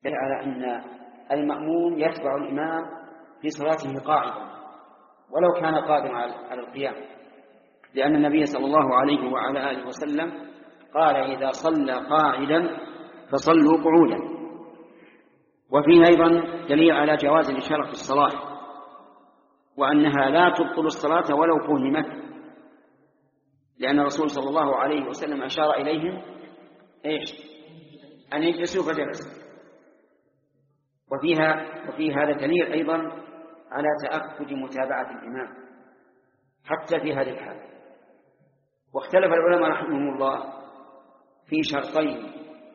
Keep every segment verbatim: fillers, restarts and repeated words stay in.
على أن المأموم يتبع الإمام في صلاته قاعدا ولو كان قادما على القيام، لأن النبي صلى الله عليه وعلى آله وسلم قال إذا صلى قاعدا فصلوا قعودا. وفيه أيضا دليل على جواز الإشارة في الصلاة، وأنها لا تبطل الصلاة ولو فهمت، لأن الرسول صلى الله عليه وسلم أشار إليهم إيش؟ أن يجلسوا فجلسوا. وفيها وفي هذا دليل أيضا على تأكد متابعة الإمام حتى في هذه الحال. واختلف العلماء رحمهم الله في شرطين: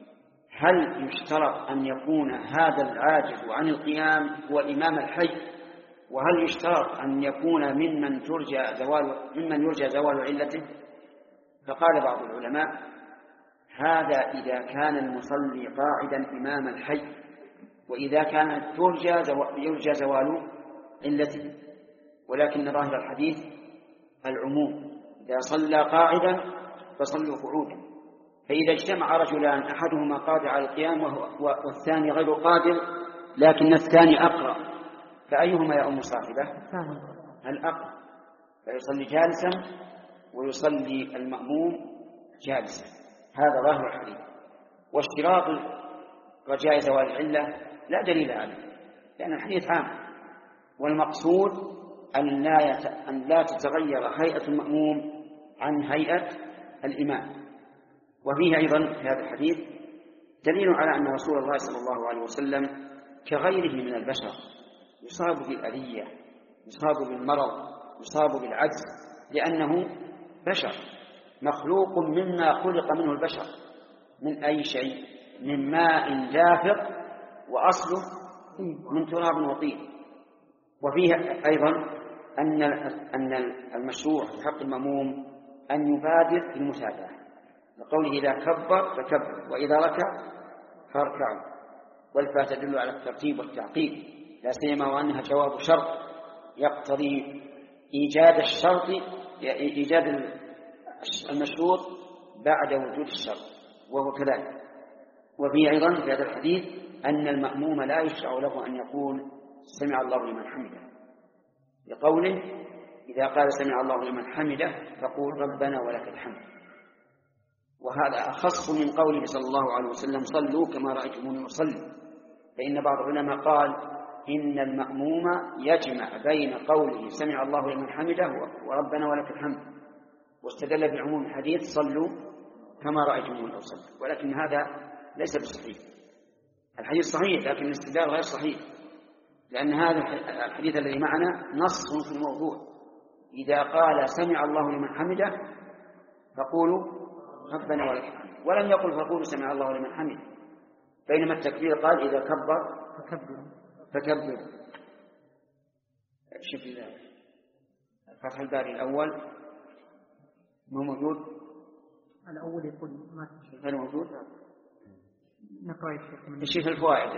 هل يشترط أن يكون هذا العاجز عن القيام هو الإمام الحي؟ وهل يشترط أن يكون ممن ترجى زوال ممن يرجى زوال علته؟ فقال بعض العلماء: هذا إذا كان المصلي قاعدا إمام الحي، وإذا كانت ترجى زوال يرجى زوال علته. ولكن ظاهر الحديث العموم: إذا صلى قاعدا فصلوا قعودا. فإذا اجتمع رجلان أحدهما قادر على القيام والثاني غير قادر لكن الثاني أقرأ، فأيهما يؤم صاحبه؟ الأقرأ، فيصلي جالسا ويصلي المأموم جالسا. هذا ظاهر الحديث. واشتراط رجاء زوال العلة لا دليل عليه، لأن الحديث عام، والمقصود أن لا, يت... أن لا تتغير هيئة المأموم عن هيئة الإمام. وفيه أيضا في هذا الحديث دليل على أن رسول الله صلى الله عليه وسلم كغيره من البشر يصاب بالأذية، يصاب بالمرض، يصاب بالعجز، لأنه بشر مخلوق مما خلق منه البشر. من أي شيء؟ من ماء دافق وأصله من تراب وطين. وفيه أيضا أن أن المشروع في حق المأموم أن يبادر بالمتابعة، لقوله إذا كبر فكبر وإذا ركع فاركعوا، والفاء تدل على الترتيب والتعقيب، لا سيما وأنها جواب شرط يقتضي إيجاد الشرط إيجاد المشروط بعد وجود الشرط، وهو كذلك. وفيه أيضا في هذا الحديث أن المأموم لا يشرع له أن يقول سمع الله لمن حمده، لقوله إذا قال سمع الله لمن حمده فقول ربنا ولك الحمد. وهذا أخص من قوله صلى الله عليه وسلم صلوا كما رأيتموني أصلي، فإن بعض العلماء قال إن المأموم يجمع بين قوله سمع الله لمن حمده وربنا ولك الحمد، واستدل بعموم الحديث صلوا كما رأيتموني أصلي. ولكن هذا ليس بصحيح، الحديث صحيح لكن الاستدلال غير صحيح، لأن هذا الحديث الذي معنا نص في الموضوع: إذا قال سمع الله لمن حمده فقولوا ربنا ولك الحمد، ولم يقل فقولوا سمع الله لمن حمده، بينما التكبير قال إذا كبر فكبر فكبر. شوف فتح الباري الأول ما موجود، الأول يقول ما هل موجود؟ نقرأ الشيخ من الشيخ الفوائد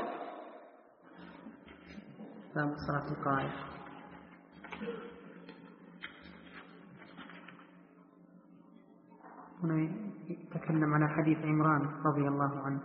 باب الصلاة القائم. هنا يتكلم على حديث عمران رضي الله عنه.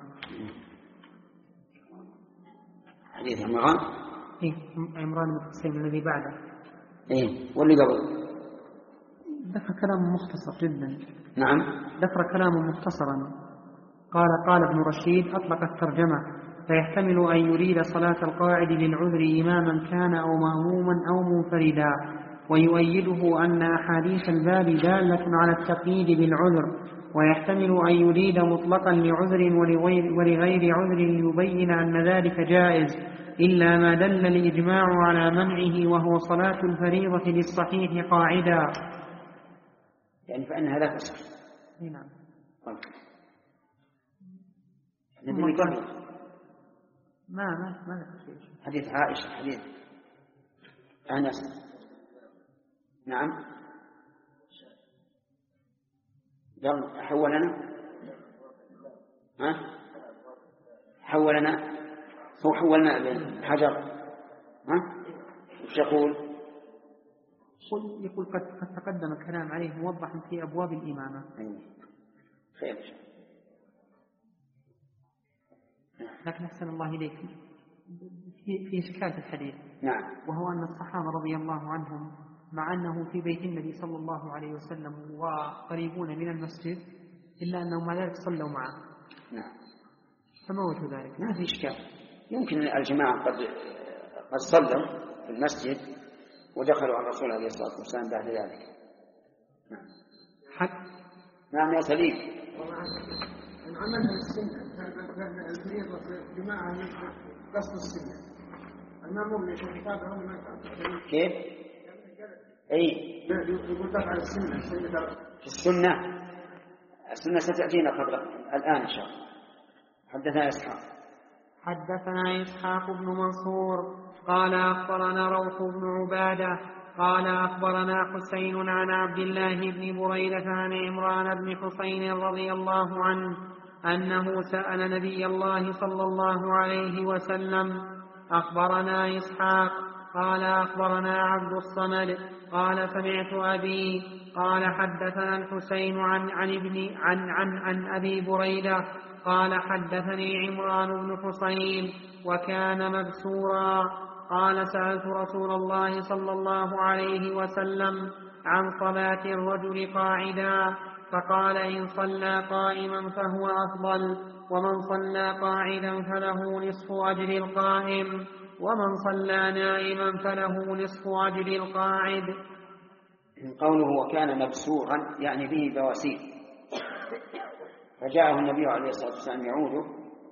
حديث عمران؟ إيه عمران بن حسين الذي بعده. إيه واللي قبل ذكر كلام مختصر جدا. نعم ذكر كلام مختصرا. قال قال ابن رشيد أطلق الترجمة فيحتمل أن يريد صلاة القاعد للعذر إماما كان أو مأموما أو منفردا، ويؤيده أن أحاديث الباب دالة على التقييد بالعذر، ويحتمل أن يريد مطلقا لعذر ولغير, ولغير عذر ليبين أن ذلك جائز، إلا ما دل الإجماع على منعه وهو صلاة الفريضة للصحيح قاعدا. يعني فإن هذا فسر. نعم. ما ما ما حديث عائشة، حديث أنس. نعم قال حولنا ها حولنا هو حولنا بالحجر ها وش يقول؟ يقول قد قد تقدم الكلام عليه موضحا في أبواب الإمامة. أيوة. خير. لكن أحسن الله إليك في, في إشكال في الحديث. نعم. وهو أن الصحابة رضي الله عنهم مع أنه في بيت النبي صلى الله عليه وسلم وقريبون من المسجد إلا أنهم مع ذلك صلوا معه. نعم. فما وجه ذلك؟ ما في إشكال. يمكن الجماعة قد قد صلوا في المسجد ودخلوا على الرسول عليه الصلاة والسلام بعد ذلك. نعم. حق. نعم يا سليم. عملها السنة الفريضة في جماعة قصد السنة المأمور يكون كتابه ما يفعل. كيف؟ أي يقول تفعل السنة في السنة. السنة ستأتينا قبل الآن إن شاء الله. حدثنا إسحاق. حدثنا إسحاق بن منصور قال أخبرنا روح بن عبادة قال أخبرنا حسين عن عبد الله بن بريدة عن عمران بن حسين رضي الله عنه أنه سأل نبي الله صلى الله عليه وسلم. أخبرنا إسحاق قال أخبرنا عبد الصمد قال سمعت أبي قال حدثنا الحسين عن عن ابن عن عن عن أبي بريدة قال حدثني عمران بن حسين وكان مبسورا قال سألت رسول الله صلى الله عليه وسلم عن صلاة الرجل قاعدا فقال إن صلى قائما فهو أفضل ومن صلى قاعدا فله نصف أجر القائم ومن صلى نائما فله نصف أجر القاعد. قوله وكان مبسورا يعني به بواسير، فجاءه النبي عليه الصلاة والسلام يعوده،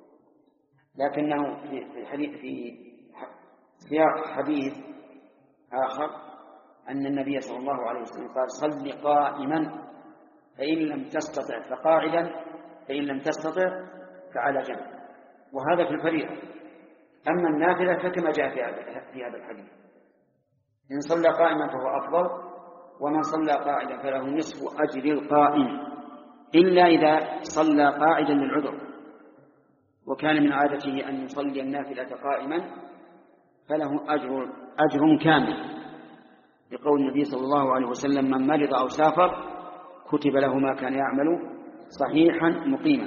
لكنه في حديث في سياق حديث آخر أن النبي صلى الله عليه وسلم قال صل قائما فإن لم تستطع فقاعدا فإن لم تستطع فعلى جنب، وهذا في الفريضة. أما النافلة فكما جاء في هذا الحديث إن صلى قائما فهو أفضل ومن صلى قاعدا فله نصف أجر القائم، إلا إذا صلى قاعدا للعذر، وكان من عادته أن يصلي النافلة قائما فله أجر, أجر كامل، لقول النبي صلى الله عليه وسلم من مرض أو سافر كتب له ما كان يعمل صحيحا مقيما.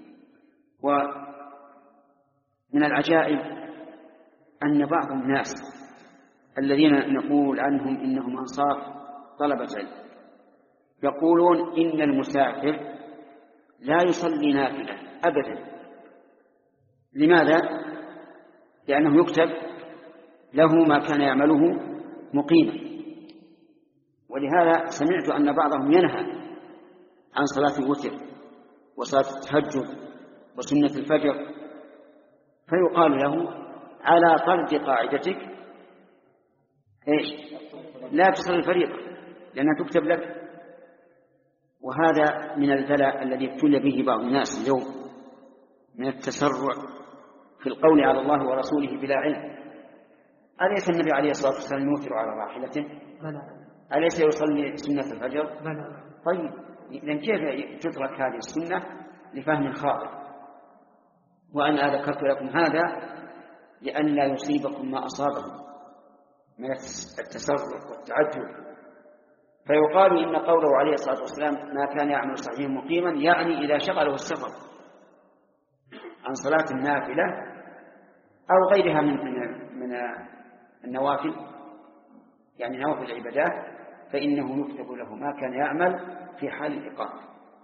ومن العجائب أن بعض الناس الذين نقول عنهم إنهم أنصار طلبة علم يقولون إن المسافر لا يصلي نافلة أبدا. لماذا؟ لأنه يكتب له ما كان يعمله مقيما. ولهذا سمعت أن بعضهم ينهى عن صلاة الوتر وصلاة التهجد وسنة الفجر، فيقال له على طرد قاعدتك إيش؟ لا تصلي الفريضة لأنها تكتب لك. وهذا من البلاء الذي ابتلي به بعض الناس اليوم من التسرع في القول على الله ورسوله بلا علم. أليس النبي عليه الصلاة والسلام يوتر على راحلته؟ بلى. أليس يصلي سنة الفجر؟ بلى. طيب إذن كيف تترك هذه السنة لفهم خاطئ؟ وأنا ذكرت لكم هذا لأن لا يصيبكم ما أصابهم من التسرع والتعجل. فيقال إن قوله عليه الصلاة والسلام ما كان يعمل صحيح مقيما يعني إذا شغله السفر عن صلاة النافلة أو غيرها من من النوافل، يعني نوافل العبادات، فإنه يكتب له ما كان يعمل في حال الإقامة.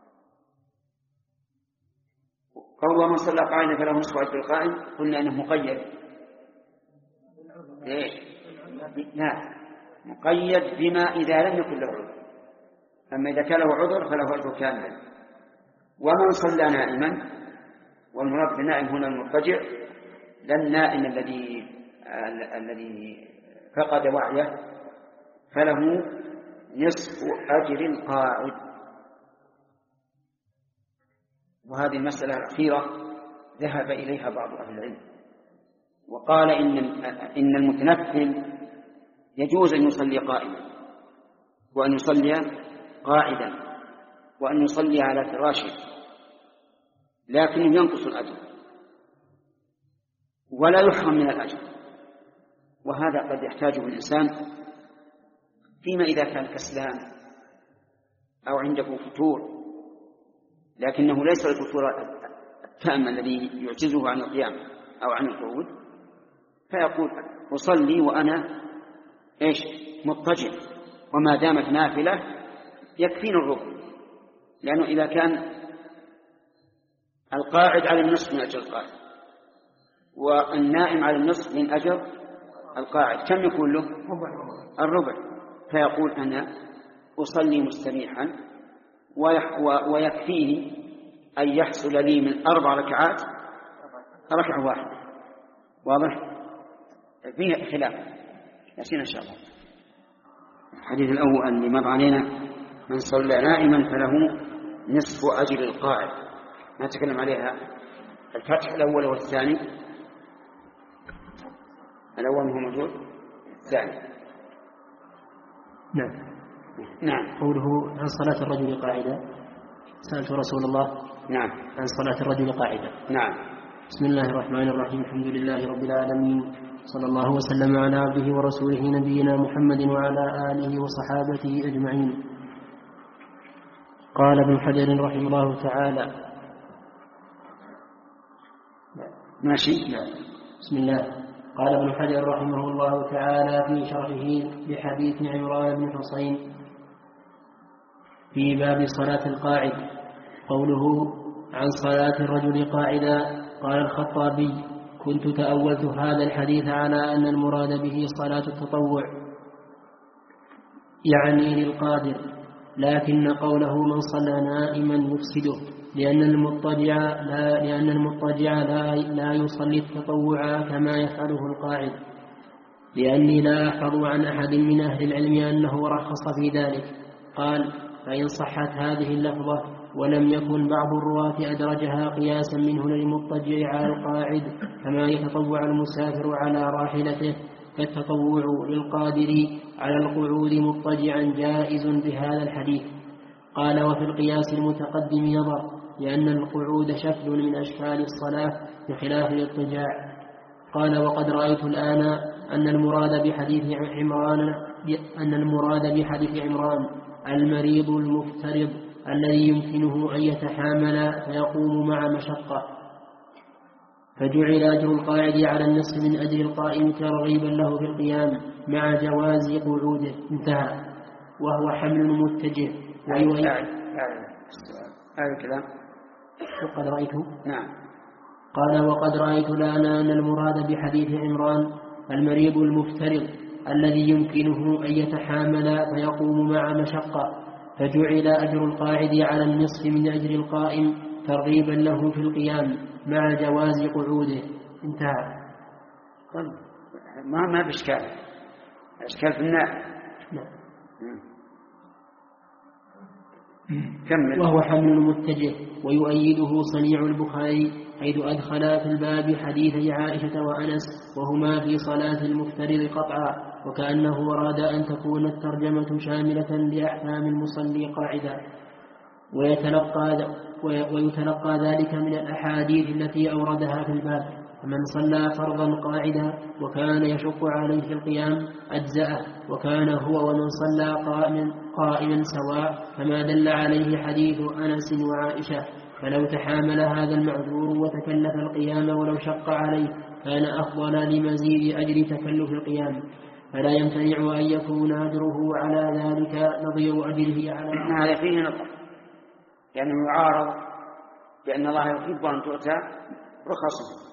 قول من صلى قائما فله نصف أجر القائم قلنا إنه مقيد. ليش؟ لا، مقيد بما إذا لم يكن له عذر، أما إذا كان له عذر فله أجر كامل. ومن صلى نائما، والمراد بالنائم هنا المضطجع، لا النائم الذي الذي فقد وعيه، فله نصف أجر القاعد. وهذه المسألة الأخيرة ذهب إليها بعض أهل العلم وقال إن إن المتنفل يجوز أن يصلي قائما وأن يصلي قاعدا وأن يصلي على فراشه، لكنه ينقص الأجر ولا يحرم من الأجر. وهذا قد يحتاجه الإنسان فيما إذا كان كسلان أو عنده فتور، لكنه ليس الفتور التام الذي يعجزه عن القيام أو عن القعود، فيقول أصلي وأنا إيش مضطجع، وما دامت نافلة يكفيني الربع، لأنه إذا كان القاعد على النصف من أجر القاعد والنائم على النصف من أجر القاعد كم يكون له؟ الربع. فيقول أنا أصلي مستريحا ويكفيني أن يحصل لي من أربع ركعات ركعة واحدة. واضح؟ فيه خلاف لكن إن شاء الله. الحديث الأول اللي مر علينا من صلى نائما فله نصف أجر القاعد، ما تكلم عليها الفتح الأول والثاني. الأول هو موجود، الثاني نعم نعم. قوله عن صلاة الرجل قاعدة، سألت رسول الله نعم عن صلاة الرجل قاعدة. نعم. بسم الله الرحمن الرحيم، الحمد لله رب العالمين، صلى الله وسلم على عبده ورسوله نبينا محمد وعلى آله وصحابته أجمعين. قال ابن حجر رحمه الله تعالى ماشي. بسم الله. قال ابن حجر رحمه الله تعالى في شرحه لحديث عمران بن حصين في باب صلاة القاعد قوله عن صلاة الرجل قاعدا. قال الخطابي كنت تأولت هذا الحديث على أن المراد به صلاة التطوع يعني للقادر، لكن قوله من صلى نائما يفسده، لأن المضطجع لا, لأن المضطجع لا, لا يصلي التطوع كما يفعله القاعد، لأني لا أحفظ عن أحد من أهل العلم أنه رخص في ذلك. قال فإن صحت هذه اللفظة ولم يكن بعض الرواة أدرجها قياسا منه للمضطجع على القاعد كما يتطوع المسافر على راحلته، فالتطوع للقادر على القعود مضطجعا جائز بهذا الحديث. قال وفي القياس المتقدم يضر، لأن القعود شكل من أشكال الصلاة بخلاف الاضطجاع. قال وقد رأيت الآن أن المراد بحديث عمران أن المراد بحديث عمران المريض المفترض الذي يمكنه أن يتحامل فيقوم مع مشقة، فجعل أجر القاعد على النصف من أجر القائم ترغيبا له في القيام مع جواز قعوده. انتهى. وهو حمل متجه ويؤيد هذا الكلام وقد رأيته. نعم. قال وقد رأيت الآن أن المراد بحديث عمران المريض المفترض الذي يمكنه أن يتحامل فيقوم مع مشقة، فجعل أجر القاعد على النصف من أجر القائم ترغيبا له في القيام مع جواز قعوده. انتهى. ما ما بإشكال، إشكال في النائم. نعم. كمل. وهو حمل متجه ويؤيده صنيع البخاري حيث أدخل في الباب حديث عائشة وأنس وهما في صلاة المفترض قطعا، وكأنه أراد أن تكون الترجمة شاملة لأحكام المصلي قاعدا، ويتلقى, ويتلقى ذلك من الأحاديث التي أوردها في الباب. فمن صلى فرضا قاعدا وكان يشق عليه في القيام أجزأه، وكان هو ومن صلى قائما, قائما سواء، كما دل عليه حديث أنس وعائشة. فلو تحامل هذا المعذور وتكلف القيام ولو شق عليه كان أفضل لمزيد أجر تكلف القيام، فلا يمتنع أن يكون أجره على ذلك نظير أجره على هذا فيه نظر، لأنه يعني يعارض بأن الله يحب أن تؤتى رخصه،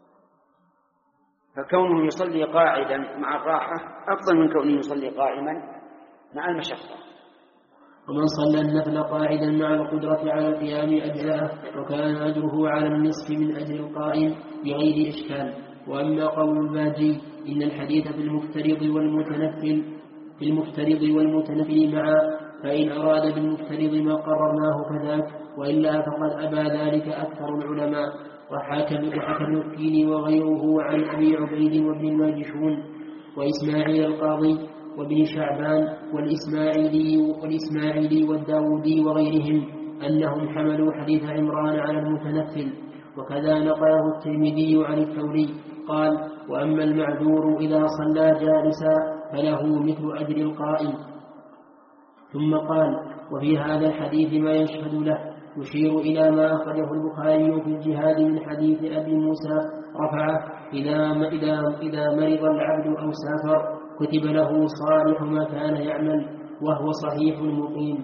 فكونه يصلي قاعدا مع الراحة أفضل من كونه يصلي قائما مع المشقة. ومن صلى النفل قاعدا مع القدرة على القيام أجزاءه، وكان أجره على النصف من أجر القائم بغير إشكال. وأما قول الباجي إن الحديث في المفترض والمتنفل في المفترض والمتنفل معا، فإن أراد بالمفترض ما قررناه فذاك، وإلا فقد أبى ذلك أكثر العلماء، وحكى ابن التين وغيره عن أبي عبيد وابن الماجشون وإسماعيل القاضي وابن شعبان والإسماعيلي, والإسماعيلي والداودي وغيرهم أنهم حملوا حديث عمران على المتنفل. وكذا نقله الترمذي عن الثوري قال وأما المعذور إذا صلى جالسا فله مثل أجر القائم. ثم قال وفي هذا الحديث ما يشهد له، يشير إلى ما أخرجه البخاري في الجهاد من حديث أبي موسى رفعه: إذا إذا إذا مرض العبد أو سافر كتب له صالح ما كان يعمل وهو صحيح مقيم.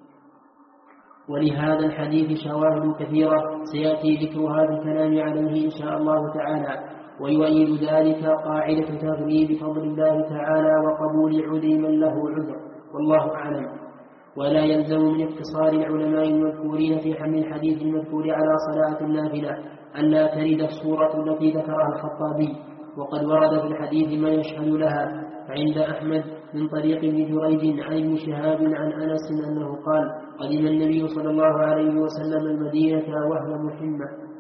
ولهذا الحديث شواهد كثيرة سيأتي ذكرها في الكلام عليه إن شاء الله تعالى. ويؤيد ذلك قاعدة تغليب فضل الله تعالى وقبول عذر من له عذر، والله أعلم. ولا يلزم من اقتصار العلماء المذكورين في حمل الحديث المذكور على صلاة النافلة أن لا ترد الصورة التي ذكرها الخطابي، وقد ورد في الحديث ما يشهد لها. فعند أحمد من طريق ابن جريج عن ابن شهاب عن أنس أنه قال: قدم النبي صلى الله عليه وسلم المدينة وهو محمة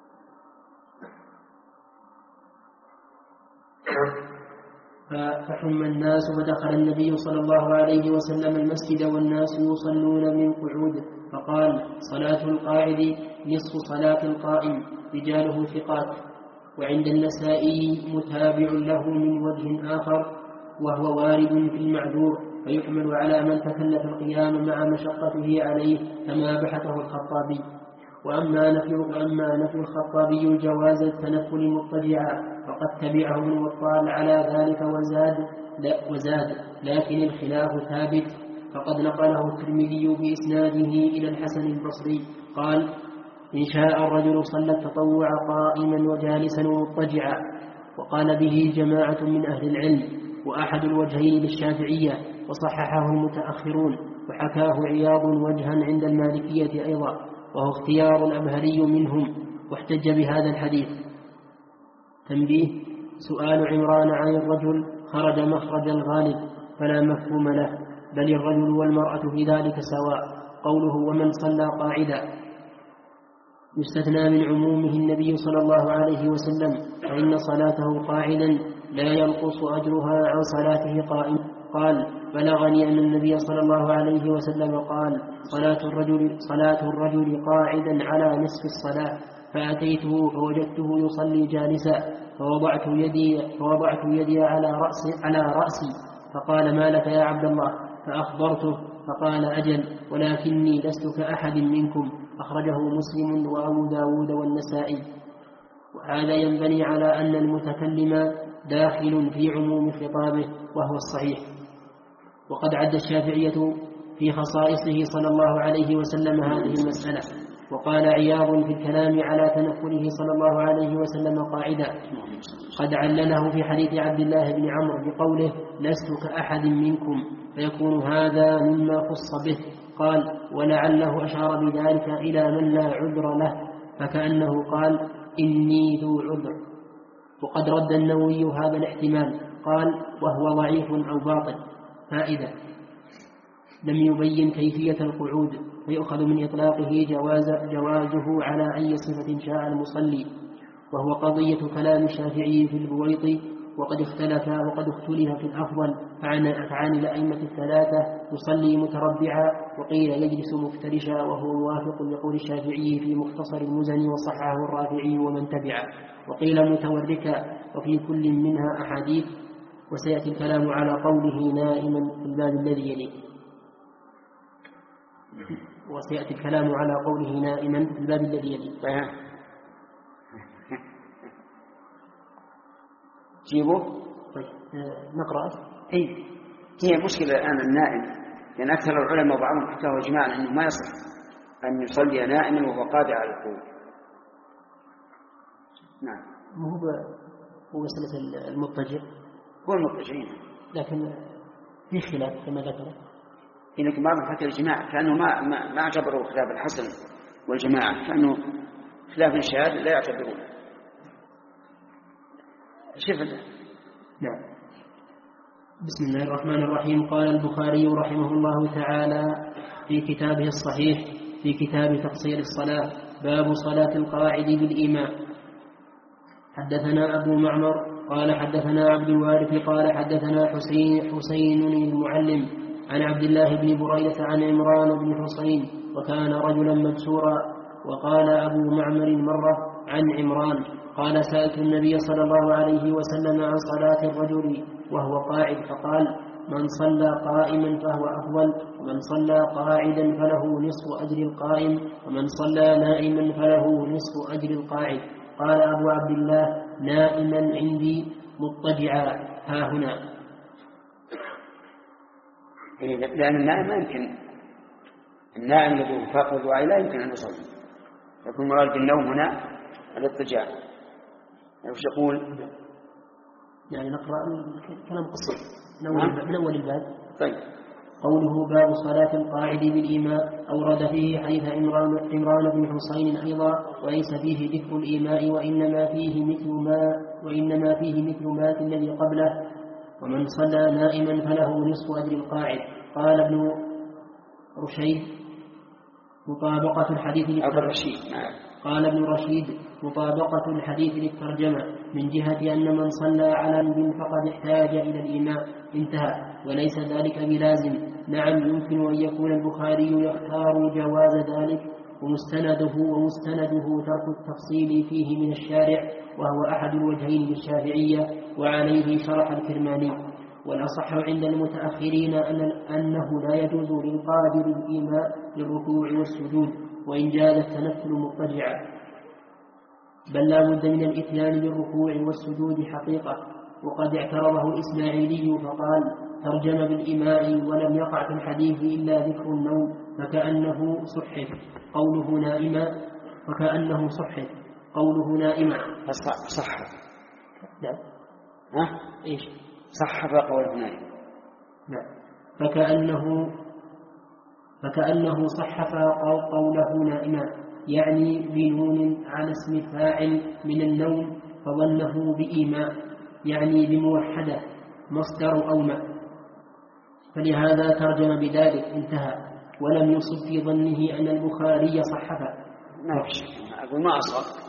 فحم الناس، فدخل النبي صلى الله عليه وسلم المسجد والناس يصلون من قعود، فقال: صلاة القاعد نصف صلاة القائم، رجاله ثقات. وعند النسائي متابع له من وجه آخر وهو وارد في المعذور، فيحمل على من تكلف القيام مع مشقته عليه كما بحثه الخطابي. وأما نفي, وأما نفي الخطابي جواز التنفل مضطجعا فقد تبعه ابن بطال على ذلك وزاد, لا وزاد لكن الخلاف ثابت، فقد نقله الترمذي بإسناده إلى الحسن البصري قال: إن شاء الرجل صلى التطوع قائما وجالسا ومضطجعا. وقال به جماعة من أهل العلم، وأحد الوجهين للشافعية، وصححه المتأخرون، وحكاه عياض وجها عند المالكية أيضا، وهو اختيار الأبهري منهم، واحتج بهذا الحديث. تنبيه: سؤال عمران عن الرجل خرج مخرج الغالب فلا مفهوم له، بل الرجل والمرأة في ذلك سواء. قوله ومن صلى قاعدا يستثنى من عمومه النبي صلى الله عليه وسلم، فإن صلاته قاعدا لا ينقص أجرها عن صلاته قائم. قال: بلغني أن النبي صلى الله عليه وسلم قال: صلاة الرجل, صلاة الرجل قاعدا على نصف الصلاة، فأتيته فوجدته يصلي جالسا، فوضعت يدي, فوضعت يدي على, رأسي على رأسي فقال: ما لك يا عبد الله؟ فأخبرته فقال: أجل، ولكني لست كأحد منكم. أخرجه مسلم وأبو داود والنسائي. وهذا ينبني على أن المتكلم داخل في عموم خطابه، وهو الصحيح. وقد عد الشافعية في خصائصه صلى الله عليه وسلم هذه المسألة. وقال عياض في الكلام على تنفله صلى الله عليه وسلم قاعدة، قد علله في حديث عبد الله بن عمرو بقوله: لست كأحد منكم، فيكون هذا مما خص به. قال: ولعله أشار بذلك إلى من لا عذر له، فكأنه قال: إني ذو عذر. وقد رد النووي هذا الاحتمال، قال: وهو ضعيف أو باطل. فائدة: لم يبين كيفية القعود، ويؤخذ من إطلاقه جواز جوازه على أي صفة شاء المصلي، وهو قضية كلام الشافعي في البويط. وقد اختلف وقد اختلف في الأفضل، فعن الأئمة الثلاثة يصلي متربعا، وقيل يجلس مفترشا، وهو موافق لقول الشافعي في مختصر المزني، وصححه الرافعي ومن تبعه. وقيل متوركا، وفي كل منها أحاديث. وسيأتي الكلام على قوله نائما في الباب الذي يليه وسيأتي الكلام على قوله نائما في الباب الذي يليه جيبه. طيب نقرأ. أي هي مشكلة الآن النائم، لأن أكثر العلماء وبعضهم حكاه إجماعا أنه ما يصح أن يصلي نائما وهو قادر على القعود. نعم. هو هو مسألة المضطجع، هو المضطجعين، لكن في خلاف كما ذكر. لكن بعضهم حكى الجماعة كأنه ما ما, ما اعتبروا خلاف الحسن والجماعة، كأنه خلاف الشهادة لا يعتبرونه. شوف. نعم. بسم الله الرحمن الرحيم. قال البخاري رحمه الله تعالى في كتابه الصحيح في كتاب تقصير الصلاة: باب صلاة القاعد بالإمام. حدثنا أبو معمر قال حدثنا عبد الوارث قال حدثنا حسين حسين المعلم عن عبد الله بن بريدة عن عمران بن حسين، وكان رجلا مبسورا. وقال أبو معمر مرة عن عمران قال: سألت النبي صلى الله عليه وسلم عن صلاة الرجل وهو قاعد، فقال: من صلى قائما فهو أفضل، ومن صلى قاعدا فله نصف أجر القائم ومن صلى نائما فله نصف أجر القاعد. قال أبو عبد الله: نائما عندي مضطجعا ها هنا. لأن النائم ما يمكن، النائم الذي فاق الوعي لا يمكن أن يصلي، يكون مراد بالنوم هنا الاضطجاع. وش يقول؟ يعني نقرأ كلام قصير من أول الباب. طيب. قوله: باب صلاة القاعد بالإيماء، أورد فيه حديث عمران, عمران بن حسين أيضا، وليس فيه ذكر الإيماء وإنما فيه مثل ما وإنما فيه مثل ما في الذي قبله. ومن صلى نائما فله نصف أجر القاعد. قال ابن رشيد: مطابقة الحديث للترجمة. قال ابن رشيد: مطابقة الحديث للترجمة من جهة أن من صلى على نب فقد احتاج إلى الإيماء، انتهى، وليس ذلك بلازم. نعم، يمكن أن يكون البخاري يختار جواز ذلك، ومستنده ومستنده ترك التفصيل فيه من الشارع، وهو أحد الوجهين للشافعية، وعليه شرح الكرماني. والأصح عند المتأخرين أن أنه لا يجوز للقادر الإيماء للركوع والسجود، وإن جاز التنفل مضطجعا، بل لا بد من الإتيان بالركوع والسجود حقيقة. وقد اعترضه الإسماعيلي فقال: ترجم بالإيماء ولم يقع في الحديث إلا ذكر النوم، فكأنه صحف قوله نائما فكأنه صحف قوله نائما صحف. لا ها إيش صحف قوله نائما؟ لا، فكأنه فكأنه صحف قوله نائما، يعني بنون على اسم الفاعل من النوم، فظنه بإيماء، يعني بموحدة مصدر أومأ، فلهذا ترجم بذلك، انتهى. ولم يصب في ظنه أن البخاري صحفه. ما أقول ما أصاب.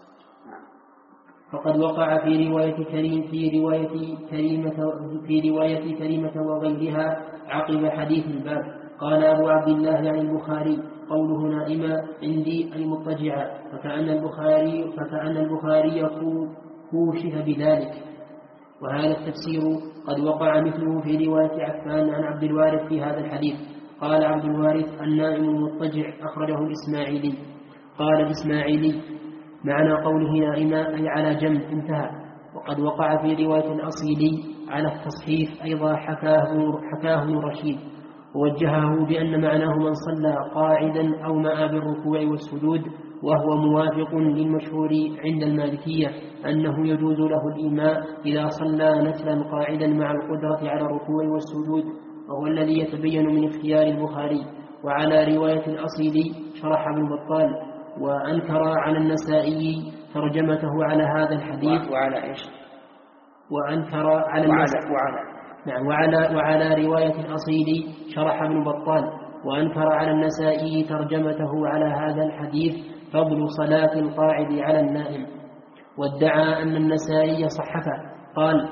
فقد وقع في رواية كريم في رواية كريمة في رواية كريمة وغيرها عقب حديث الباب. قال أبو عبد الله عن البخاري: قوله نائما عندي أي مضطجعا، فكأن البخاري فكأن البخاري كوشف بذلك. وهذا التفسير قد وقع مثله في رواية عفان عن عبد الوارث في هذا الحديث. قال عبد الوارث: النائم المضطجع، أخرجه الإسماعيلي. قال الإسماعيلي: معنى قوله نائما أي على جنب، انتهى. وقد وقع في رواية الأصيلي على التصحيف أيضا، حكاه حكاه ابن رشيد، ووجهه بأن معناه من صلى قاعدا أو مع بالركوع والسجود، وهو موافق للمشهور عند المالكية أنه يجوز له الإيماء إذا صلى نفلا قاعدا مع القدرة على الركوع والسجود، وهو الذي يتبين من اختيار البخاري. وعلى رواية الأصيلي شرح ابن بطال، وأنكر على النسائي ترجمته على هذا الحديث. وعلى إيش؟ وأنكر على وعلى وعلى نعم وعلى وعلى رواية الأصيلي شرح ابن بطال، وأنكر على النسائي ترجمته على هذا الحديث: فضل صلاة القاعد على النائم. وادعى أن النسائي صحفه. قال: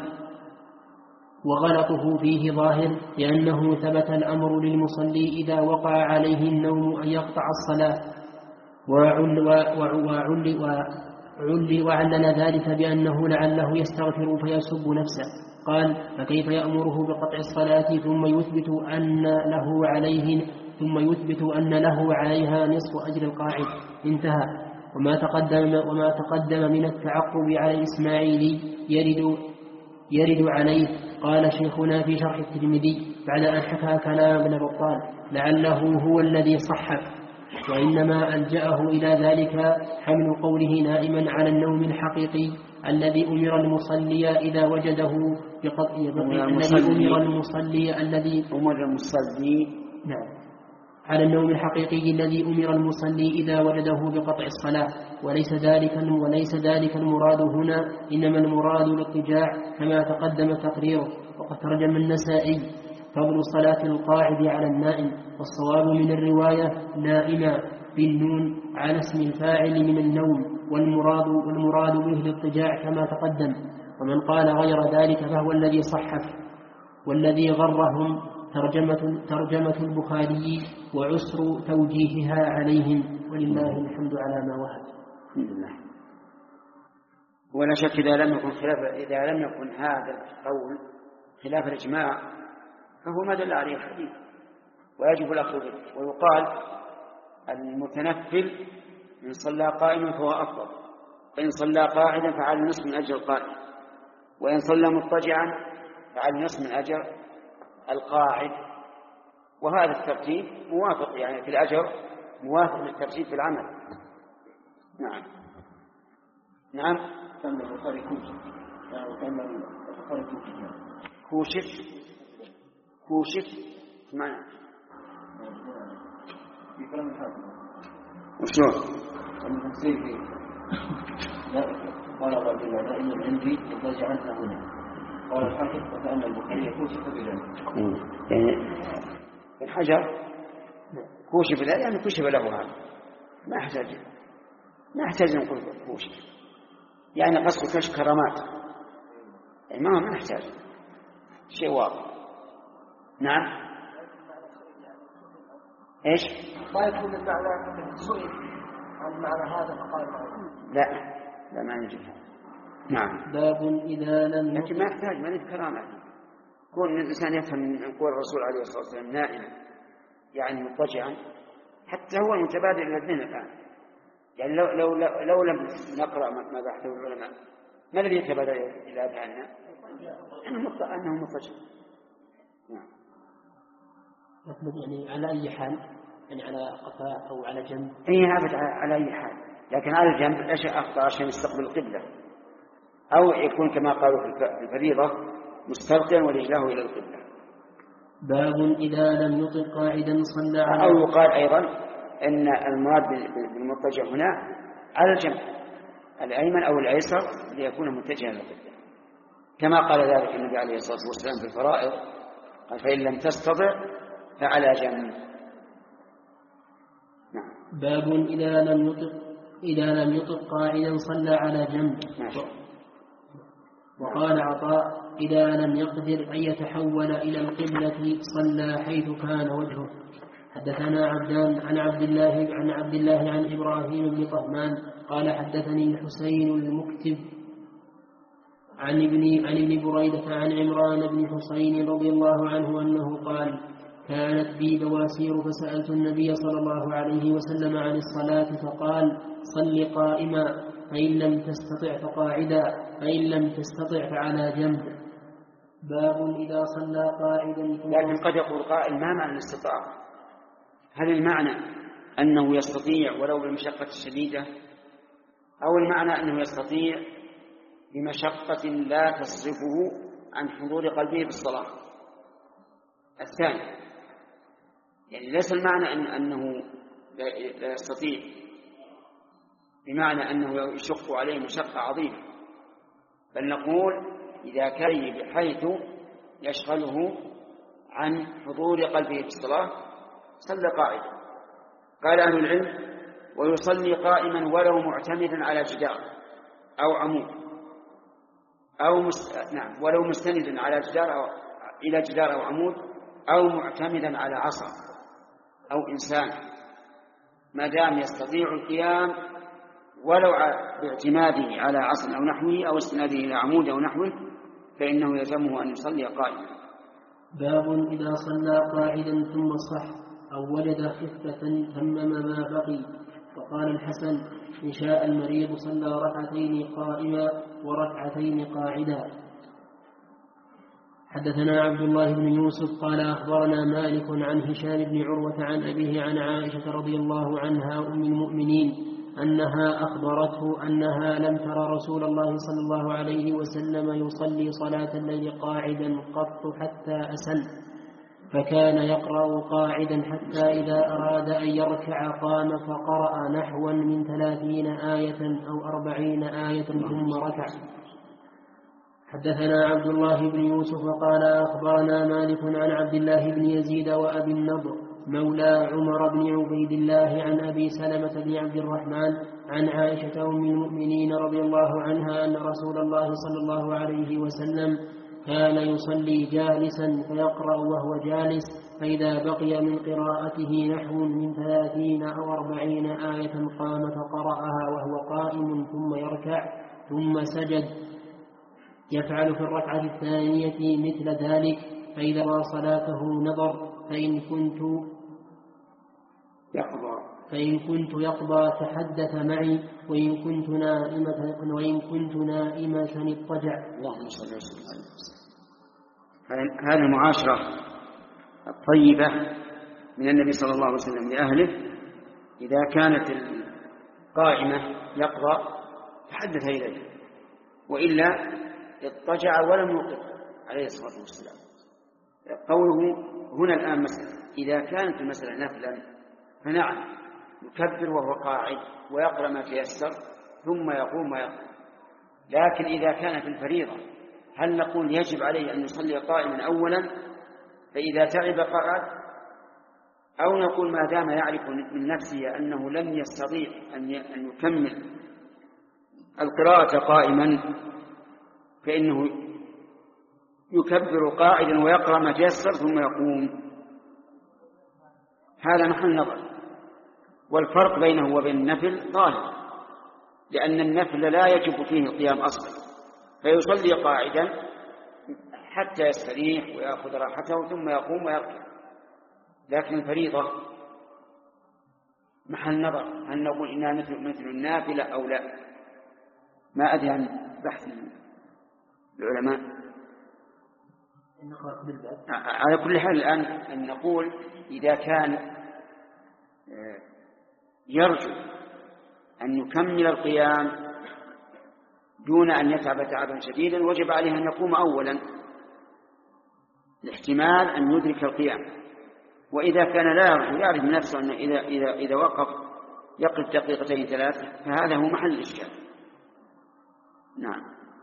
وغلطه فيه ظاهر، لأنه ثبت الأمر للمصلي إذا وقع عليه النوم أن يقطع الصلاة، وعل وعل وعل وعلل ذلك بأنه لعله يستغفر فيسب نفسه. قال: فكيف يأمره بقطع الصلاة ثم يثبت أن له عليه ثم يثبت أن له عليها نصف أجر القاعد، انتهى. وما تقدم وما تقدم من التعقب على الإسماعيلي يرد يرد عليه. قال شيخنا في شرح الترمذي بعد أن حكى كلام ابن بطال: لعله هو الذي صحف، وإنما ألجأه إلى ذلك حمل قوله نائما على النوم الحقيقي الذي أمر المصلي إذا وجده بقطع الذي أمر المصلي الذي أمر المصلي نعم على النوم الحقيقي الذي أمر المصلي إذا وجده بقطع الصلاة، وليس ذلك وليس ذلك المراد هنا، إنما المراد الاضطجاع كما تقدم تقريره. وقد ترجم النسائي: فضل صلاة القاعد على النائم، والصواب من الرواية نائما بالنون على اسم الفاعل من النوم، والمراد, والمراد به الاضطجاع كما تقدم. ومن قال غير ذلك فهو الذي صحف، والذي غرهم ترجمة, ترجمة البخاري وعسر توجيهها عليهم، ولله الحمد على ما وهب. الحمد لله. ولا شك إذا لم يكن خلاف إذا لم يكن هذا القول خلاف الإجماع فهو ما دل عليه الحديث، ويجب الأخذ به. ويقال المتنفل إن صلى قائما فهو أفضل، فإن صلى قاعدا فعلى نصف من أجر القائم، وإن صلى مضطجعا فعلى نصف من أجر القاعد. وهذا الترتيب موافق يعني في الأجر موافق للترتيب في العمل. نعم نعم كان البخاري كوشف كان البخاري كوشف كوشف معنى في كلام الحافظ وشلون؟ المفسر لا قال الله جل وعلا إن عندي مضطجعا هنا، قال الحافظ وكأن البخاري كوشف بذلك. يعني الحجر كوشف بذلك يعني كوشف له هذا، ما يحتاج ما يحتاج نقول كوشف، يعني قصد كشف كرامات، يعني ما ما يحتاج شيء واضح. نعم ايش؟ ما يكون المعنى سئل عن معنى هذا فقال لا لا ما نجي. نعم باب إذا لم لكن ما يحتاج ما نجي كرامات، كون الإنسان يفهم من قول الرسول عليه الصلاة والسلام نائما يعني مضطجعا، حتى هو متبادل إلى الذهن الآن. يعني لو لو لو, لو لم نقرأ ما بحثه العلماء ما الذي يتبادل إلى أذهاننا؟ أنه مضطجع. نعم يعني على أي حال، يعني على قفاء أو على جنب. أي هذا على أي حال، لكن على الجنب إيش أخطأ عشان يستقبل القبلة، أو يكون كما قالوا في الفريضة مستلقيا ورجله إلى القبلة. باب إذا لم يطل قاعدا صلى على. أو يقال أيضا أن المراد بالمضطجع هنا على الجنب الأيمن أو الأيسر ليكون متجها إلى القبلة، كما قال ذلك النبي عليه الصلاة والسلام في الفرائض، قال فإن لم تستطع فعلى جنب. نعم. باب إذا لم يطق إذا لم يطق قاعدا صلى على جنب. وقال عطاء إذا لم يقدر أن يتحول إلى القبلة صلى حيث كان وجهه. حدثنا عبدان عن عبد الله عن عبد الله عن إبراهيم بن طهمان قال حدثني الحسين المكتب عن ابن عن ابن بريدة عن عمران بن حسين رضي الله عنه أنه قال كانت بي بواسير فسألت النبي صلى الله عليه وسلم عن الصلاة فقال صل قائما فإن لم تستطع فقاعدا فإن لم تستطع فعلى جنب. باب إذا صلى قاعدا. لكن قد يقول قائل ما معنى الاستطاعة؟ هل المعنى أنه يستطيع ولو بالمشقة الشديدة، أو المعنى أنه يستطيع بمشقة لا تصرفه عن حضور قلبه في الصلاة؟ الثاني، يعني ليس المعنى أن أنه لا يستطيع بمعنى أنه يشق عليه مشقة عظيمة، بل نقول إذا كان بحيث يشغله عن حضور قلبه في الصلاة صلى قاعدا. قال أهل العلم ويصلي قائما ولو معتمدا على جدار أو عمود أو مست... نعم ولو مستندا على جدار أو إلى جدار أو عمود أو معتمدا على عصا أو إنسان، ما دام يستطيع القيام ولو باعتماده على عصا أو نحوه أو استناده إلى عمود أو نحوه فإنه يلزمه أن يصلي قائما. باب إذا صلى قاعدا ثم صح أو وجد خفة تمم ما بقي. وقال الحسن إن شاء المريض صلى ركعتين قائما وركعتين قاعدا. حدثنا عبد الله بن يوسف قال أخبرنا مالك عن هشام بن عروة عن أبيه عن عائشة رضي الله عنها أم المؤمنين أنها أخبرته أنها لم ترى رسول الله صلى الله عليه وسلم يصلي صلاة الليل قاعدا قط حتى أسن، فكان يقرأ قاعدا حتى إذا أراد أن يركع قام فقرأ نحوا من ثلاثين آية أو أربعين آية ثم ركع. حدثنا عبد الله بن يوسف وقال أخبرنا مالك عن عبد الله بن يزيد وأبي النضر مولى عمر بن عبيد الله عن أبي سلمة بن عبد الرحمن عن عائشة أم المؤمنين رضي الله عنها أن رسول الله صلى الله عليه وسلم كان يصلي جالسا فيقرأ وهو جالس، فإذا بقي من قراءته نحو من ثلاثين أو أربعين آية قام فقرأها وهو قائم ثم يركع ثم سجد، يفعل في الركعة الثانية مثل ذلك، فإذا رأى صلاته نظر فإن كنت يقضى فإن كنت يقضى تحدث معي وإن كنت نائمة وإن كنت نائمة اضطجع. اللهم صل وسلم. هذه المعاشرة الطيبة من النبي صلى الله عليه وسلم لأهله، إذا كانت القائمة يقضى تحدث إليه، وإلا اضطجع ولم يوقف عليه الصلاة والسلام. قوله هنا الآن مسألة، إذا كانت المسألة نفلا فنعم يكبر وهو قاعد ويقرأ ما تيسر ثم يقوم ويقرأ. لكن إذا كانت الفريضة هل نقول يجب عليه أن يصلي قائما أولا فإذا تعب قعد، أو نقول ما دام يعرف من نفسه أنه لم يستطيع أن يكمل القراءة قائما فإنه يكبر قاعدا ويقرأ ما تيسر ثم يقوم؟ هذا محل نظر. والفرق بينه وبين النفل ظاهر، لأن النفل لا يجب فيه القيام أصلا، فيصلي قاعدا حتى يستريح ويأخذ راحته ثم يقوم ويركع. لكن الفريضة محل نظر، هل نقول إنها مثل, مثل النافلة أو لا؟ ما أدري عن بحث العلماء. على كل حال الآن أن نقول إذا كان يرجو أن يكمل القيام دون أن يتعب تعبا شديدا وجب عليه أن يقوم أولا لاحتمال أن يدرك القيام. وإذا كان لا يرجو يعرف نفسه أن إذا, إذا, إذا وقف يقف دقيقتين ثلاثة فهذا هو محل الإشكال. نعم.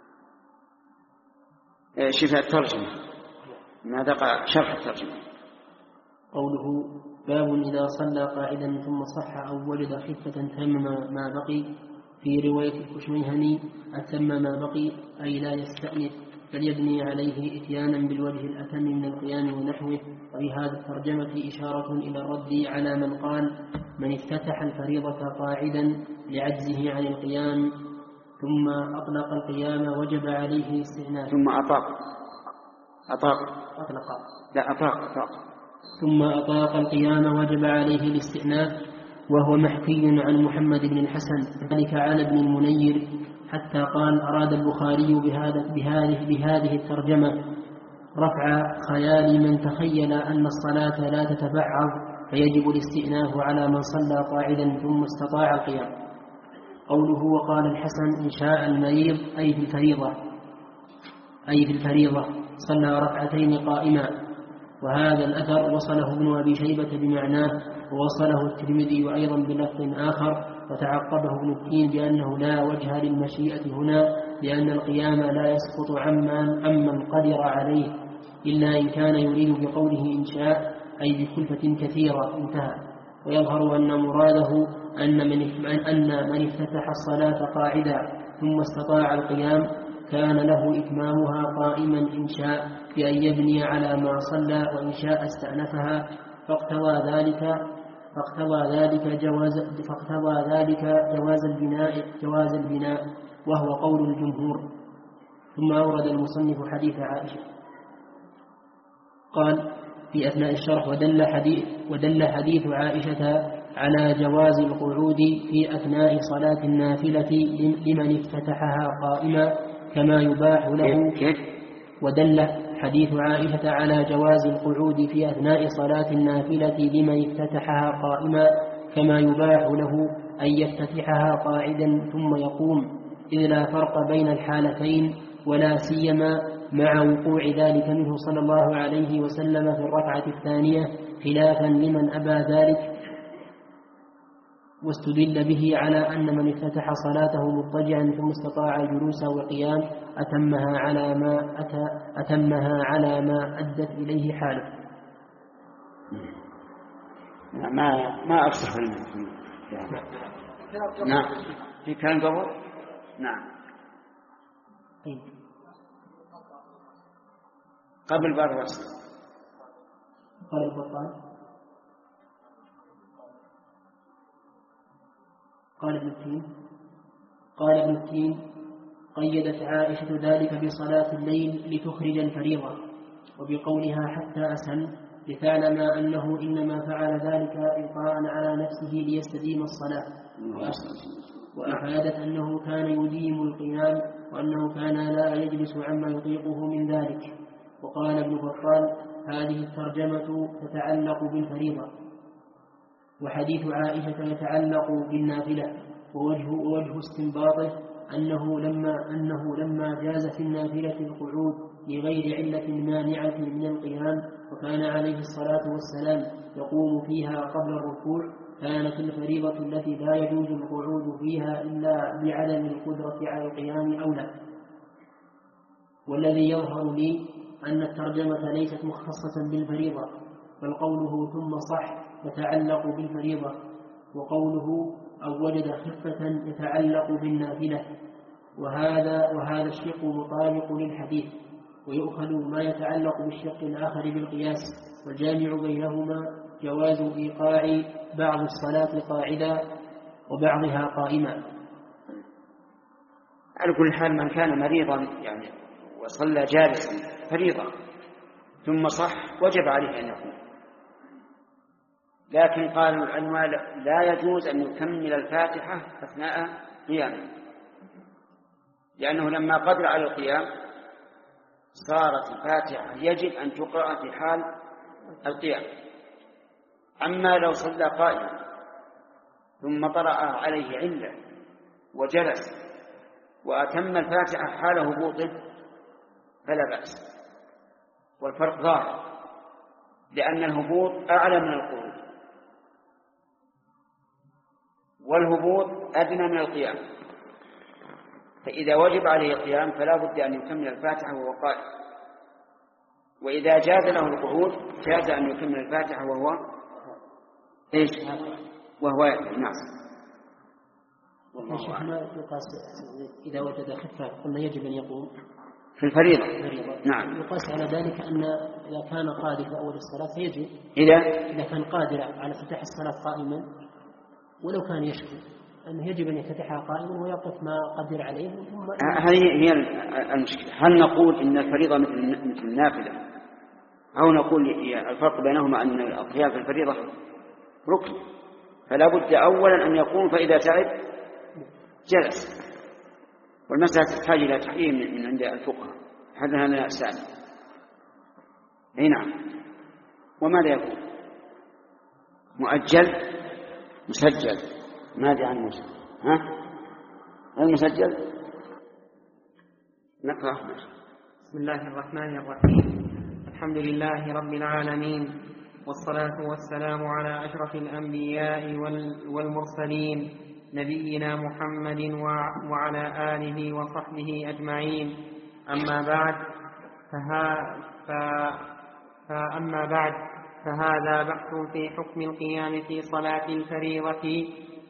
شفاء الترجمة، ماذا قال شرح الترجمة؟ قوله باب إذا صلى قاعدا ثم صح أو وجد خفة تم ما بقي. في رواية الكشميهني أتم ما بقي أي لا يستأنف بل يبني عليه إتيانا بالوجه الأتم من القيام ونحوه. وفي هذا الترجمة إشارة إلى الرد على من قال من افتتح الفريضة قاعدا لعجزه عن القيام ثم أطلق القيام وجب عليه استئناف. ثم أطاق أطاق أطلق لا أطاق أطاق ثم أطاق القيام وجب عليه الاستئناف. وهو محكي عن محمد بن الحسن ذلك على ابن المنير حتى قال أراد البخاري بهذا بهذه, بهذه الترجمة رفع خيال من تخيل أن الصلاة لا تتبعض فيجب الاستئناف على من صلى قاعدا ثم استطاع القيام. قوله وقال الحسن إن شاء المريض أي في الفريضة أي في الفريضة صلى ركعتين قائما. وهذا الأثر وصله ابن أبي شيبة بمعناه ووصله الترمذي أيضا بلفظ آخر وتعقبه ابن التين بأنه لا وجه للمشيئة هنا لأن القيام لا يسقط عمن, عمن قدر عليه إلا إن كان يريد بقوله إن شاء أي بكلفة كثيرة انتهى. ويظهر أن مراده أن من, أن من افتتح الصلاة قاعدا ثم استطاع القيام كان له إتمامها قائما إن شاء بأن يبني على ما صلى وإن شاء استأنفها فاقتضى ذلك فاقتضى ذلك جواز فاقتضى ذلك جواز البناء جواز البناء وهو قول الجمهور. ثم أورد المصنف حديث عائشة قال في أثناء الشرح ودل حديث ودل حديث عائشة على جواز القعود في أثناء صلاة النافلة لمن افتتحها قائما كما يباح له. ودل حديث عائشة على جواز القعود في أثناء صلاة النافلة لمن افتتحها قائما كما يباح له أن يفتتحها قاعدا ثم يقوم إذ لا فرق بين الحالتين ولا سيما مع وقوع ذلك منه صلى الله عليه وسلم في الركعة الثانية خلافا لمن أبى ذلك. واستدل به على أن من افتتح صلاته مضطجعا ثم استطاع الجلوس والقيام أتمها على ما أتى أتمها على ما أدت إليه حاله. ما ما أفسح نعم في كلام قبل نعم قبل بعد الرسل قال البطال قال ابن التين قال ابن التين قيدت عائشة ذلك بصلاة الليل لتخرج الفريضة وبقولها حتى أسهل لتعلم أنه إنما فعل ذلك إلقاء على نفسه ليستديم الصلاة، وأفادت أنه كان يديم القيام وأنه كان لا يجلس عما يطيقه من ذلك. وقال ابن بطال: هذه الترجمة تتعلق بالفريضة، وحديث عائشة يتعلق بالنافلة، ووجه, ووجه استنباطه أنه لما, أنه لما جاز في النافلة القعود لغير علة مانعة من القيام وكان عليه الصلاة والسلام يقوم فيها قبل الركوع، كانت الفريضة التي لا يجوز القعود فيها إلا بعدم القدرة على القيام أولى. والذي يظهر لي أن الترجمة ليست مختصة بالفريضة، بل قوله ثم صح يتعلق بالفريضة، وقوله أو وجد خفة يتعلق بالنافلة، وهذا, وهذا الشق مطابق للحديث، ويؤخذ ما يتعلق بالشق الآخر بالقياس، والجامع بينهما جواز إيقاع بعض الصلاة قاعدة وبعضها قائمة. على كل حال من كان مريضا يعني وصلى جالسا فريضة ثم صح وجب عليه أن يقوم، لكن قال العلماء لا يجوز أن يكمل الفاتحة أثناء قيامه، لأنه لما قدر على القيام صارت الفاتحة يجب أن تقرأ في حال القيام. أما لو صلى قائما ثم طرأ عليه علة وجلس وأتم الفاتحة حال هبوطه فلا بأس، والفرق ظاهر، لأن الهبوط أعلى من القعود والهبوط أدنى من القيام، فإذا وجب عليه القيام فلا بد أن يكمل الفاتحة وهو قائم، وإذا جاز له القعود جاز أن يكمل الفاتحة وهو إيش؟ وهو نعم. والله ما يقاس إذا وجد خفة قلنا يجب أن يقوم في الفريضة. نعم. يقاس على ذلك أن إذا كان قادر في أول الصلاة فيجب إذا إذا كان قادر على فتح الصلاة قائما ولو كان يشكو أنه يجب أن يفتحها قائما ويقف ما قدر عليه. هذه هي المشكلة، هل نقول إن الفريضة مثل مثل النافلة أو نقول الفرق بينهما أن القيام في الفريضة ركن، فلا بد أولا أن يقوم فإذا تعب جلس، والمسألة تحتاج إلى تحقيق من عند الفقهاء، هذا هذا سائل. أي نعم. وماذا يكون؟ مؤجل مسجل؟ ماذا عن مسجل؟ ها؟ المسجل نقرأ. بسم الله الرحمن الرحيم. الحمد لله رب العالمين، والصلاة والسلام على أشرف الأنبياء والمرسلين نبينا محمد وعلى آله وصحبه أجمعين. أما بعد فها فأما بعد فهذا بحث في حكم القيام في صلاة الفريضة.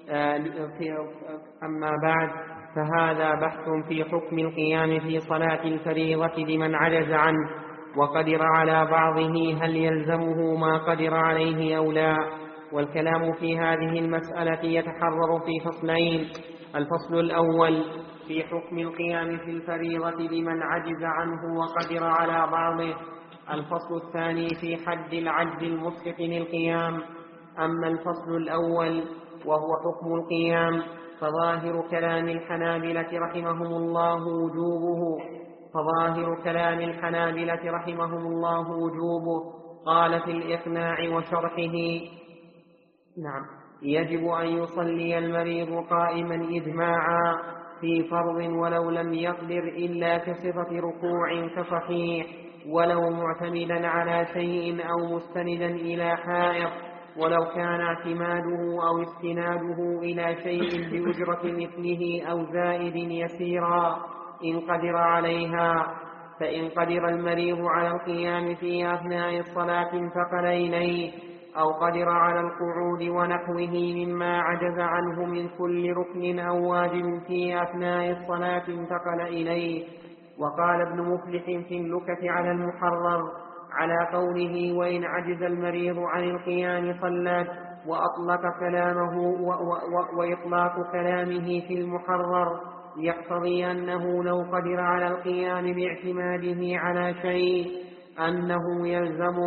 أما بعد فهذا بحث في حكم القيام في صلاة الفريضة لمن عجز عنه وقدر على بعضه، هل يلزمه ما قدر عليه أو لا؟ والكلام في هذه المسألة يتحرر في فصلين. الفصل الأول في حكم القيام في الفريضة لمن عجز عنه وقدر على بعضه. الفصل الثاني في حد العجز المسقط للقيام. أما الفصل الأول وهو حكم القيام فظاهر كلام الحنابلة رحمهم الله وجوبه فظاهر كلام الحنابلة رحمهم الله وجوبه. قال في الإقناع وشرحه: نعم، يجب أن يصلي المريض قائما إجماعا في فرض ولو لم يقدر إلا كصفة ركوع كصحيح، ولو معتمدا على شيء أو مستندا إلى حائط، ولو كان اعتماده أو استناده إلى شيء بأجرة مثله أو زائد يسيرا إن قدر عليها. فإن قدر المريض على القيام في أثناء الصلاة انتقل إليه، أو قدر على القعود ونحوه مما عجز عنه من كل ركن أو واجب في أثناء الصلاة انتقل إليه. وقال ابن مفلح في اللكة على المحرر على قوله: وإن عجز المريض عن القيام صلى، وأطلق كلامه و و و وإطلاق كلامه في المحرر يقتضي أنه لو قدر على القيام باعتماده على شيء أنه يلزمه،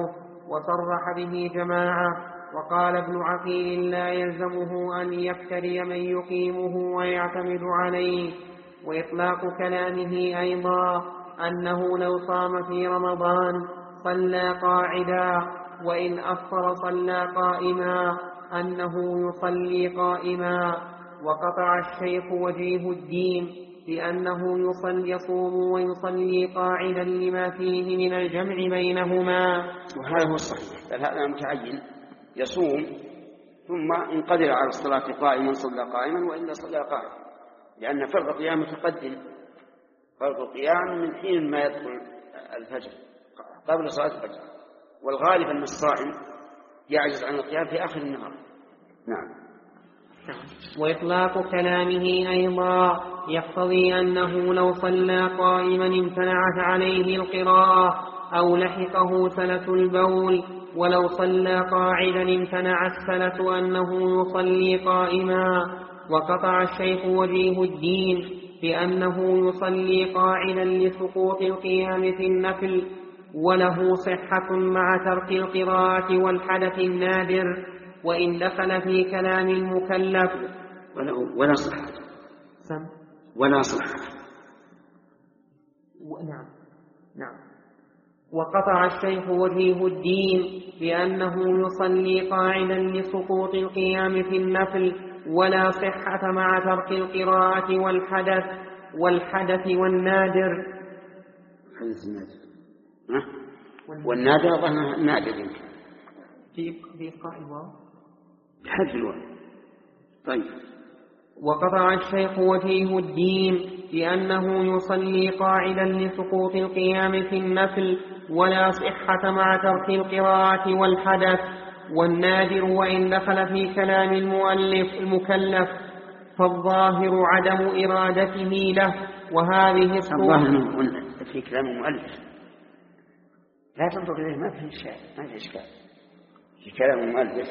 وصرح به جماعة. وقال ابن عقيل لا يلزمه أن يفتري من يقيمه ويعتمد عليه. وإطلاق كلامه أيضا أنه لو صام في رمضان صلى قاعدا وإن أفطر صلى قائما أنه يصلي قائما. وقطع الشيخ وجيه الدين بأنه يصلي يصوم ويصلي قاعدا لما فيه من الجمع بينهما. وهذا هو الصحيح، بل هذا متعين، يصوم ثم إن قدر على الصلاة قائما صلى قائما وإلا صلى قائما، لأن فرض القيام متقدم، فرض القيام من حين ما يدخل الفجر قبل صلاة الفجر، والغالب أن الصائم يعجز عن القيام في آخر النهار. نعم. وإطلاق كلامه أيضا يقتضي أنه لو صلى قائما امتنعت عليه القراءة أو لحقه سلة البول، ولو صلى قاعدا امتنع السلة أنه يصلي قائما. وقطع الشيخ وجيه الدين بأنه يصلي قاعدا لسقوط القيام في النفل، وله صحة مع ترك القراءة والحدث النادر، وإن دخل في كلام المكلف ولا صحة سم ولا صحة. نعم نعم. وقطع الشيخ وجيه الدين بأنه يصلي قاعدا لسقوط القيام في النفل، ولا صحة مع ترك القراءة والحدث والحدث والنادر. حدث النادر ها؟ والنادر ظهر النادر يمكن في في قائمة حذف الواو. طيب. وقطع الشيخ وجيه الدين بأنه يصلي قاعدا لسقوط القيام في النفل، ولا صحة مع ترك القراءة والحدث والنادر، وإن دخل في كلام المؤلف المكلف فالظاهر عدم إرادته له. وهذه الظاهر في كلام المؤلف لا تنظر إليه، ما في إشكال، ما في إشكال في كلام المؤلف.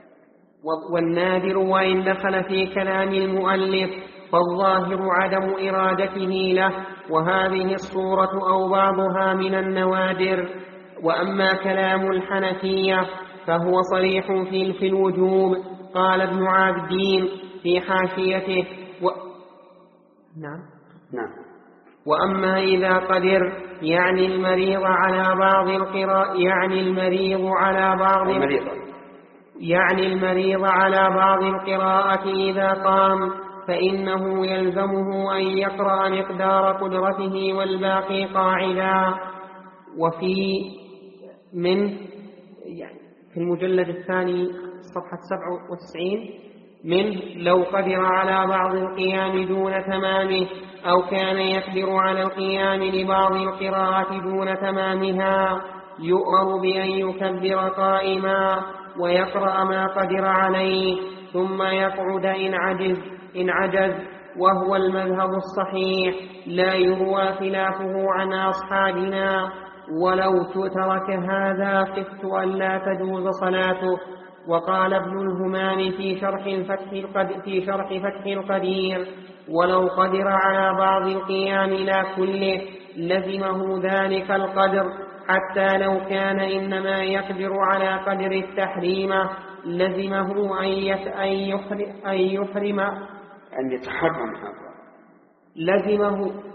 والنادر وإن دخل في كلام المؤلف فالظاهر عدم إرادته له، وهذه الصورة أو بعضها من النوادر. وأما كلام الحنفية فهو صريح في في الوجوب. قال ابن عابدين في حاشيته و... نعم نعم. وأما إذا قدر يعني المريض على بعض القراء يعني المريض على بعض المريض. يعني المريض على بعض القراءة إذا قام فإنه يلزمه أن يقرأ مقدار قدرته والباقي قاعدا. وفي من في المجلد الثاني صفحة سبعة وتسعين من لو قدر على بعض القيام دون تمامه أو كان يقدر على القيام لبعض القراءة دون تمامها يؤمر بأن يكبر قائما ويقرأ ما قدر عليه ثم يقعد إن عجز إن عجز وهو المذهب الصحيح لا يروى خلافه عن أصحابنا. ولو ترك هذا خفت أن لا تجوز صلاته. وقال ابن الهمام في شرح فتح القدير, في شرح فتح القدير ولو قدر على بعض القيام لا كله لزمه ذلك القدر حتى لو كان إنما يقدر على قدر التحريم لزمه أن يحرم أن يتحرم لزمه